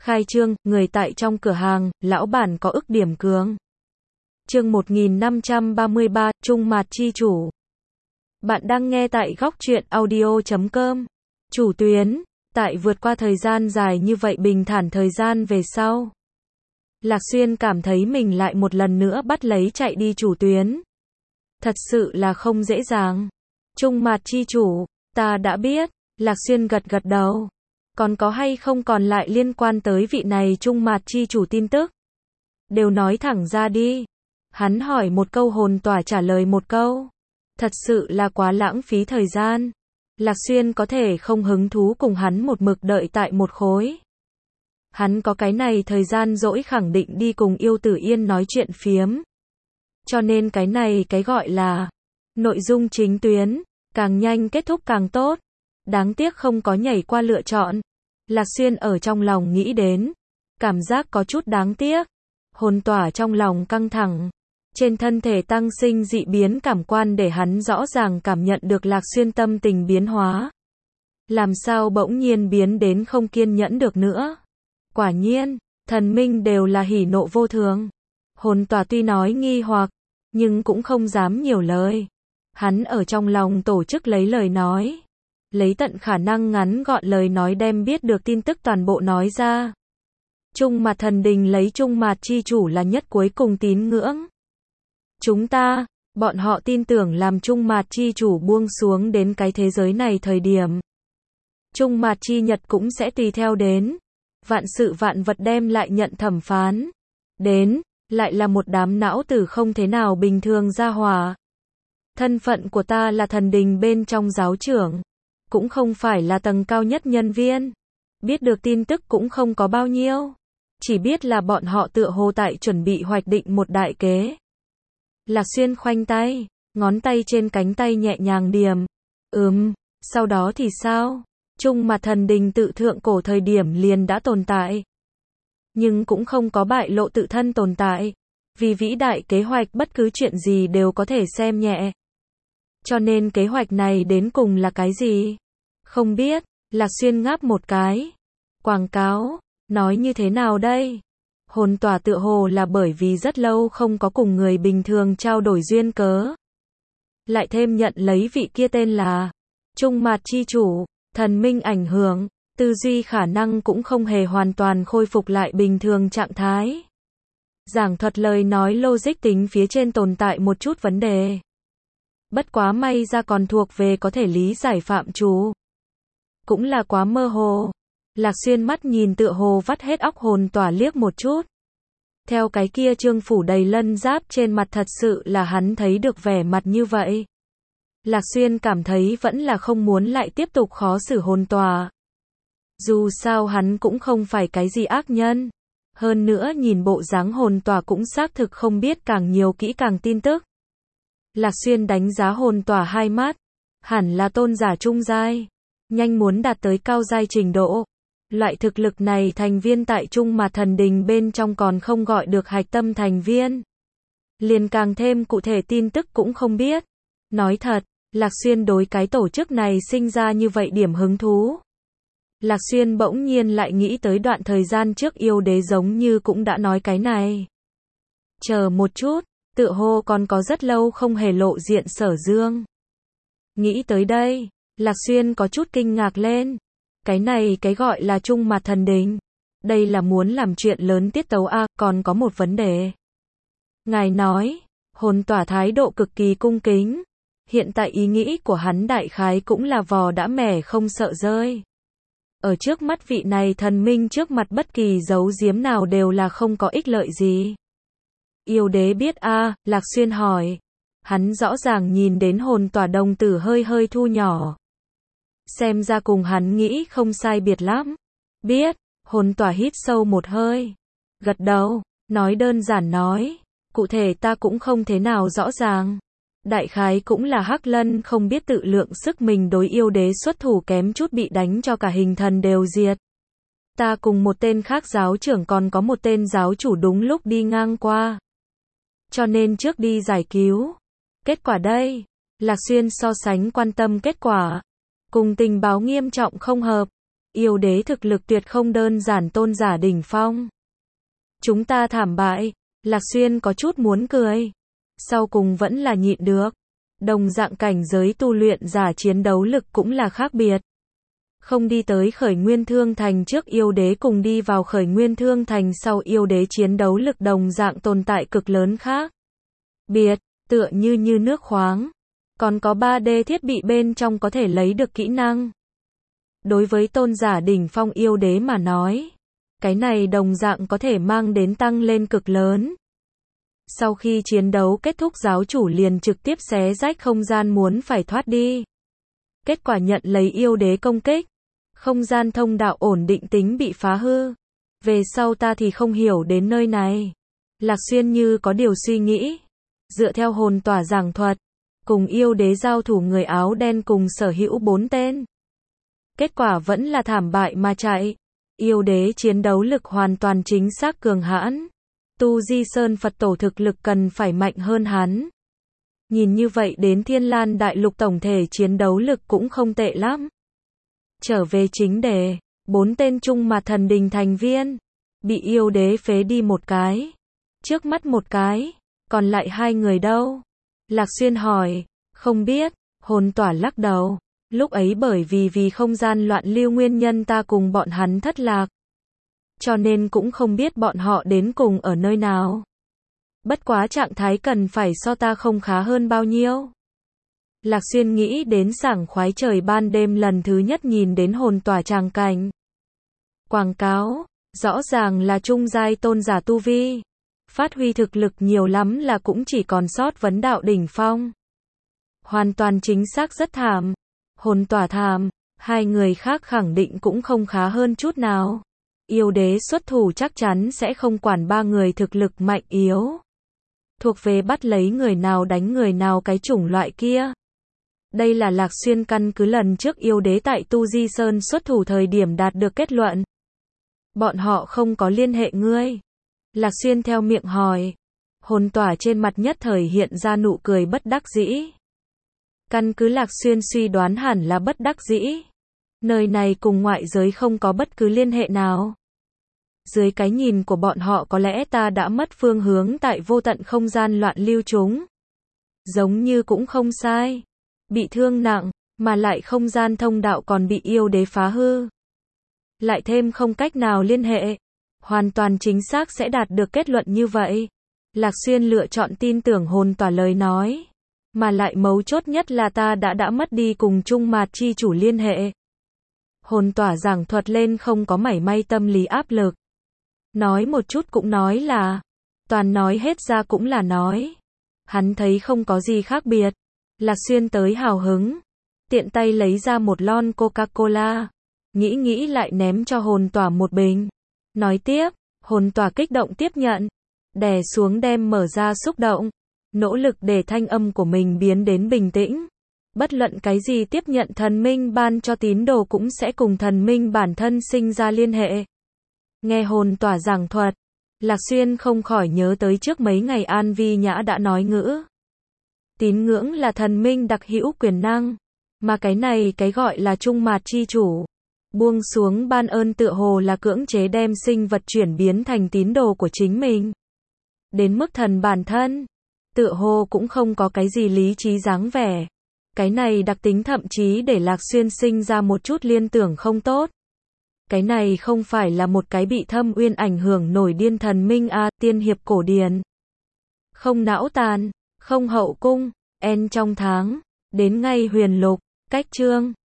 Khai trương, người tại trong cửa hàng, lão bản có ức điểm cường. Chương 1533, Trung Mạt Chi Chủ. Bạn đang nghe tại góc truyện audio.com. Chủ tuyến, tại vượt qua thời gian dài như vậy bình thản thời gian về sau. Lạc Xuyên cảm thấy mình lại một lần nữa bắt lấy chạy đi chủ tuyến. Thật sự là không dễ dàng. Trung Mạt Chi Chủ, ta đã biết, Lạc Xuyên gật gật đầu. Còn có hay không còn lại liên quan tới vị này Trung Mạt Chi Chủ tin tức? Đều nói thẳng ra đi. Hắn hỏi một câu hồn tỏa trả lời một câu. Thật sự là quá lãng phí thời gian. Lạc Xuyên có thể không hứng thú cùng hắn một mực đợi tại một khối. Hắn có cái này thời gian rỗi khẳng định đi cùng Yêu Tử Yên nói chuyện phiếm. Cho nên cái này cái gọi là nội dung chính tuyến, càng nhanh kết thúc càng tốt. Đáng tiếc không có nhảy qua lựa chọn. Lạc Xuyên ở trong lòng nghĩ đến. Cảm giác có chút đáng tiếc. Hồn tỏa trong lòng căng thẳng. Trên thân thể tăng sinh dị biến cảm quan để hắn rõ ràng cảm nhận được Lạc Xuyên tâm tình biến hóa. Làm sao bỗng nhiên biến đến không kiên nhẫn được nữa. Quả nhiên, thần minh đều là hỉ nộ vô thường. Hồn tỏa tuy nói nghi hoặc, nhưng cũng không dám nhiều lời. Hắn ở trong lòng tổ chức lấy lời nói. Lấy tận khả năng ngắn gọn lời nói đem biết được tin tức toàn bộ nói ra. Trung Mạt Thần Đình lấy Trung Mạt Chi Chủ là nhất cuối cùng tín ngưỡng. Bọn họ tin tưởng làm Trung Mạt Chi Chủ buông xuống đến cái thế giới này thời điểm. Trung Mạt Chi Nhật cũng sẽ tùy theo đến. Vạn sự vạn vật đem lại nhận thẩm phán. Đến, lại là một đám não tử không thế nào bình thường ra hỏa. Thân phận của ta là thần đình bên trong giáo trưởng. Cũng không phải là tầng cao nhất nhân viên. Biết được tin tức cũng không có bao nhiêu. Chỉ biết là bọn họ tựa hồ tại chuẩn bị hoạch định một đại kế. Lạc Xuyên khoanh tay, ngón tay trên cánh tay nhẹ nhàng điềm. Sau đó thì sao? Trung Mạt Thần Đình tự thượng cổ thời điểm liền đã tồn tại. Nhưng cũng không có bại lộ tự thân tồn tại. Vì vĩ đại kế hoạch bất cứ chuyện gì đều có thể xem nhẹ. Cho nên kế hoạch này đến cùng là cái gì? Không biết, Lạc Xuyên ngáp một cái. Quảng cáo, nói như thế nào đây? Hồn tỏa tựa hồ là bởi vì rất lâu không có cùng người bình thường trao đổi duyên cớ. Lại thêm nhận lấy vị kia tên là Trung Mạt Chi Chủ, thần minh ảnh hưởng, tư duy khả năng cũng không hề hoàn toàn khôi phục lại bình thường trạng thái. Giảng thuật lời nói logic tính phía trên tồn tại một chút vấn đề. Bất quá may ra còn thuộc về có thể lý giải phạm trù. Cũng là quá mơ hồ. Lạc Xuyên mắt nhìn tựa hồ vắt hết óc hồn tỏa liếc một chút. Theo cái kia trương phủ đầy lân giáp trên mặt thật sự là hắn thấy được vẻ mặt như vậy. Lạc Xuyên cảm thấy vẫn là không muốn lại tiếp tục khó xử hồn tỏa. Dù sao hắn cũng không phải cái gì ác nhân. Hơn nữa nhìn bộ dáng hồn tỏa cũng xác thực không biết càng nhiều kỹ càng tin tức. Lạc Xuyên đánh giá hồn tỏa hai mắt. Hẳn là tôn giả trung giai. Nhanh muốn đạt tới cao giai trình độ. Loại thực lực này thành viên tại Trung Mạt Thần Đình bên trong còn không gọi được hạch tâm thành viên. Liền càng thêm cụ thể tin tức cũng không biết. Nói thật, Lạc Xuyên đối cái tổ chức này sinh ra như vậy điểm hứng thú. Lạc Xuyên bỗng nhiên lại nghĩ tới đoạn thời gian trước yêu đế giống như cũng đã nói cái này. Chờ một chút, tựa hồ còn có rất lâu không hề lộ diện Sở Dương. Nghĩ tới đây, Lạc Xuyên có chút kinh ngạc lên. Cái này cái gọi là Trung Mạt Thần Đình. Đây là muốn làm chuyện lớn tiết tấu a, còn có một vấn đề. Ngài nói, hồn tỏa thái độ cực kỳ cung kính. Hiện tại ý nghĩ của hắn đại khái cũng là vò đã mẻ không sợ rơi. Ở trước mắt vị này thần minh trước mặt bất kỳ giấu giếm nào đều là không có ích lợi gì. Yêu đế biết a, Lạc Xuyên hỏi. Hắn rõ ràng nhìn đến hồn tỏa đồng tử hơi hơi thu nhỏ. Xem ra cùng hắn nghĩ không sai biệt lắm. Biết, hồn tỏa hít sâu một hơi. Gật đầu, nói đơn giản nói. Cụ thể ta cũng không thế nào rõ ràng. Đại khái cũng là Hắc Lân không biết tự lượng sức mình đối yêu đế xuất thủ kém chút bị đánh cho cả hình thần đều diệt. Ta cùng một tên khác giáo trưởng còn có một tên giáo chủ đúng lúc đi ngang qua. Cho nên trước đi giải cứu. Kết quả đây, Lạc Xuyên so sánh quan tâm kết quả. Cùng tình báo nghiêm trọng không hợp. Yêu đế thực lực tuyệt không đơn giản tôn giả đỉnh phong. Chúng ta thảm bại, Lạc Xuyên có chút muốn cười. Sau cùng vẫn là nhịn được. Đồng dạng cảnh giới tu luyện giả chiến đấu lực cũng là khác biệt. Không đi tới Khởi Nguyên Thương Thành trước yêu đế cùng đi vào Khởi Nguyên Thương Thành sau yêu đế chiến đấu lực đồng dạng tồn tại cực lớn khác biệt, tựa như nước khoáng. Còn có 3D thiết bị bên trong có thể lấy được kỹ năng. Đối với tôn giả đỉnh phong yêu đế mà nói, cái này đồng dạng có thể mang đến tăng lên cực lớn. Sau khi chiến đấu kết thúc giáo chủ liền trực tiếp xé rách không gian muốn phải thoát đi. Kết quả nhận lấy yêu đế công kích. Không gian thông đạo ổn định tính bị phá hư. Về sau ta thì không hiểu đến nơi này. Lạc Xuyên như có điều suy nghĩ. Dựa theo hồn tỏa giảng thuật, cùng yêu đế giao thủ người áo đen cùng sở hữu 4 tên. Kết quả vẫn là thảm bại mà chạy. Yêu đế chiến đấu lực hoàn toàn chính xác cường hãn. Tu Di Sơn Phật Tổ thực lực cần phải mạnh hơn hắn. Nhìn như vậy đến Thiên Lan Đại Lục tổng thể chiến đấu lực cũng không tệ lắm. Trở về chính đề, 4 tên Trung Mạt Thần Đình thành viên, bị yêu đế phế đi một cái. Trước mắt một cái, còn lại 2 người đâu? Lạc Xuyên hỏi, không biết, hồn tỏa lắc đầu. Lúc ấy bởi vì không gian loạn lưu nguyên nhân ta cùng bọn hắn thất lạc. Cho nên cũng không biết bọn họ đến cùng ở nơi nào. Bất quá trạng thái cần phải so ta không khá hơn bao nhiêu. Lạc Xuyên nghĩ đến sảng khoái trời ban đêm lần thứ nhất nhìn đến hồn tỏa tràng cảnh. Quảng cáo, rõ ràng là trung giai tôn giả tu vi. Phát huy thực lực nhiều lắm là cũng chỉ còn sót vấn đạo đỉnh phong. Hoàn toàn chính xác rất thảm. Hồn tỏa thảm, 2 người khác khẳng định cũng không khá hơn chút nào. Yêu đế xuất thủ chắc chắn sẽ không quản 3 người thực lực mạnh yếu. Thuộc về bắt lấy người nào đánh người nào cái chủng loại kia. Đây là Lạc Xuyên căn cứ lần trước yêu đế tại Tu Di Sơn xuất thủ thời điểm đạt được kết luận. Bọn họ không có liên hệ ngươi. Lạc Xuyên theo miệng hỏi. Hồn tỏa trên mặt nhất thời hiện ra nụ cười bất đắc dĩ. Căn cứ Lạc Xuyên suy đoán hẳn là bất đắc dĩ. Nơi này cùng ngoại giới không có bất cứ liên hệ nào. Dưới cái nhìn của bọn họ có lẽ ta đã mất phương hướng tại vô tận không gian loạn lưu chúng. Giống như cũng không sai. Bị thương nặng, mà lại không gian thông đạo còn bị yêu đế phá hư. Lại thêm không cách nào liên hệ. Hoàn toàn chính xác sẽ đạt được kết luận như vậy. Lạc Xuyên lựa chọn tin tưởng hồn tỏa lời nói. Mà lại mấu chốt nhất là ta đã mất đi cùng Trung Mạt chi chủ liên hệ. Hồn tỏa giảng thuật lên không có mảy may tâm lý áp lực. Nói một chút cũng nói là. Toàn nói hết ra cũng là nói. Hắn thấy không có gì khác biệt. Lạc Xuyên tới hào hứng. Tiện tay lấy ra một lon Coca-Cola. Nghĩ lại ném cho hồn tỏa một bình. Nói tiếp, hồn tỏa kích động tiếp nhận. Đè xuống đem mở ra xúc động. Nỗ lực để thanh âm của mình biến đến bình tĩnh. Bất luận cái gì tiếp nhận thần minh ban cho tín đồ cũng sẽ cùng thần minh bản thân sinh ra liên hệ. Nghe hồn tỏa giảng thuật, Lạc Xuyên không khỏi nhớ tới trước mấy ngày An Vi Nhã đã nói ngữ. Tín ngưỡng là thần minh đặc hữu quyền năng, mà cái này cái gọi là Trung Mạt chi chủ. Buông xuống ban ơn tựa hồ là cưỡng chế đem sinh vật chuyển biến thành tín đồ của chính mình. Đến mức thần bản thân, tựa hồ cũng không có cái gì lý trí dáng vẻ. Cái này đặc tính thậm chí để Lạc Xuyên sinh ra một chút liên tưởng không tốt. Cái này không phải là một cái bị thâm uyên ảnh hưởng nổi điên thần minh tiên hiệp cổ điển. Không não tàn, không hậu cung, en trong tháng, đến ngay huyền lục, cách chương.